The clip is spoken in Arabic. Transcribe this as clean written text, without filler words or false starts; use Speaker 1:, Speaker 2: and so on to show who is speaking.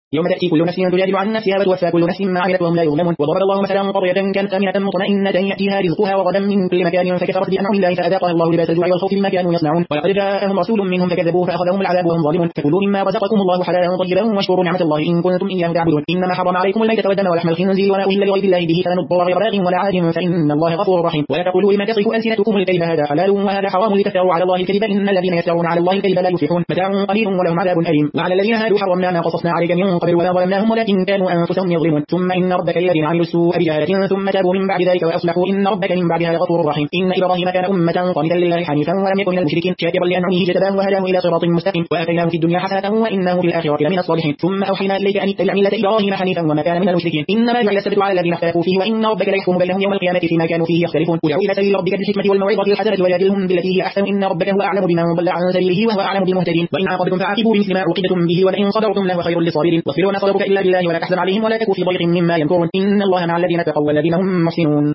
Speaker 1: يوم تأتي كل نفس تجادل عن نفسها وتوفى كل نفس ما عملت وهم لا يظلمون. وضرب الله مثلا قرية كانت آمنة مطمئنة يأتيها رزقها رغدا من كل مكان فكفرت بأنعم الله فأذاقها الله لباس الجوع والخوف بما كانوا يصنعون. ولقد جاءهم رسول منهم فكذبوه فأخذهم العذاب وهم ظالمون. فكلوا مما رزقكم الله حلالا طيبا واشكروا نعمة الله إن كنتم إياه تعبدون. إنما حرم عليكم الميتة والدم ولحم الخنزير وما أهل لغير الله به فمن اضطر غير باغ ولا عاد فإن الله غفور رحيم. ولا تقولوا لما تصف ألسنتكم الكذب هذا حلال وهذا حرام لتفتروا على الله الكذب إن الذين يفترون على الله الكذب لا يفلحون. متاع قليل ولهم عذاب أليم. وعلى الذين هادوا حرمنا ما قصصنا عليك من قبل ولا ظلمناهم ولكن كانوا أنفسهم يظلمون. ثم إن ربك الذين عملوا السوء بجهالة ثم تابوا من بعد ذلك وأصلحوا إن ربك من بعدها غفور رحيم. إن إبراهيم كان أمة قانتا لله حنيفا ولم يكن من المشركين شاكرا لأنعمه اجتباه وهداه إلى صراط مستقيم وآتيناه في الدنيا حسنة وإنه في الآخرة لمن الصالحين. ثم أوحينا إليك أن اتبع ملة إبراهيم حنيفا وما كان من المشركين. إنما جعل السبت على الذين اختلفوا فيه وإن ربك ليحكم بينهم يوم القيامة فيما كانوا فيه يختلفون. ادع إلى سبيل ربك بالحكمة والموعظة الحسنة وجادلهم بالتي هي أحسن إن ربك هو أعلم بمن ضل عن سبيله وهو أعلم بالمهتدين. وإن عاقبتم فعاقبوا بمثل ما عوقبتم به ولئن صبرتم لهو خير للصابرين. واصبر وما صبرك إلا بالله ولا تحزن عليهم ولا تك في ضيق مما يمكرون إن الله مع الذين اتقوا والذين هم محسنون.